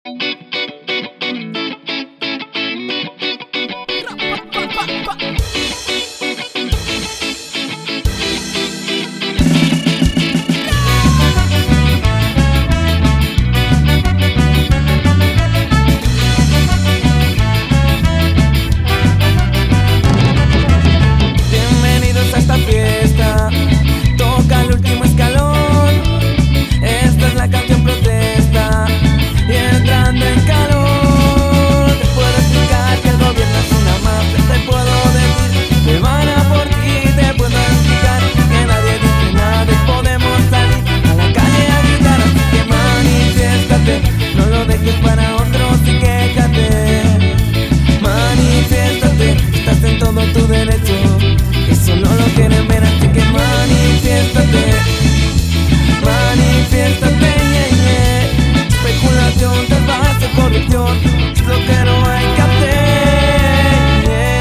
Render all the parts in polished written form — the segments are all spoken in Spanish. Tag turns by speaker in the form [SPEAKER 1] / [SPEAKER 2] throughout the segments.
[SPEAKER 1] Bienvenidos a esta fiesta, toca el último escalón. Esta es la canción protesta y entrando en calor. Te puedo explicar que el gobierno es una mafia, te puedo decir que van a por ti. Te puedo explicar que nadie dice nada y podemos salir a la calle a gritar. Así que manifiéstate, no lo dejes para otros y quéjate. Manifiéstate, estás en todo tu derecho, eso no lo quieren ver, así que manifiéstate. Manifiéstate, yeah, yeah. Especulación, salvaje, corrupción, es lo que no hay que hacer, yeah.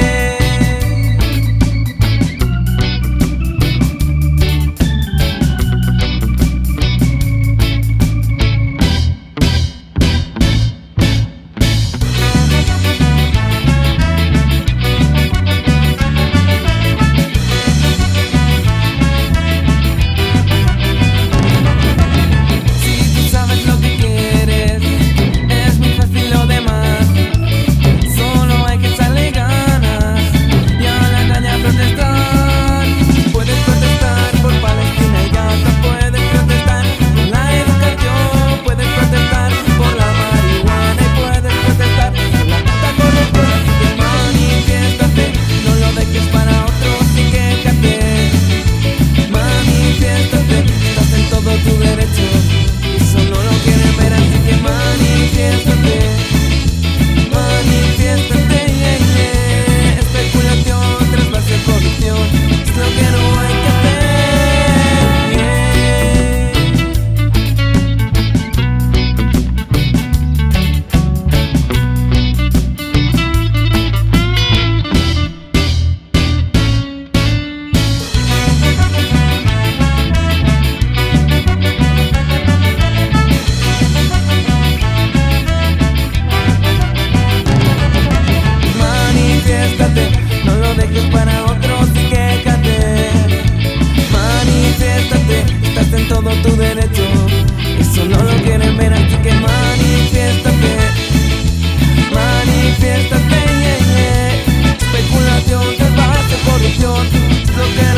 [SPEAKER 1] No lo dejes para otros y quéjate. Manifiéstate, estás en todo tu derecho, eso no lo quieren ver, así que manifiéstate. Manifiéstate, yeah, yeah. Especulación, salvaje, corrupción, es lo que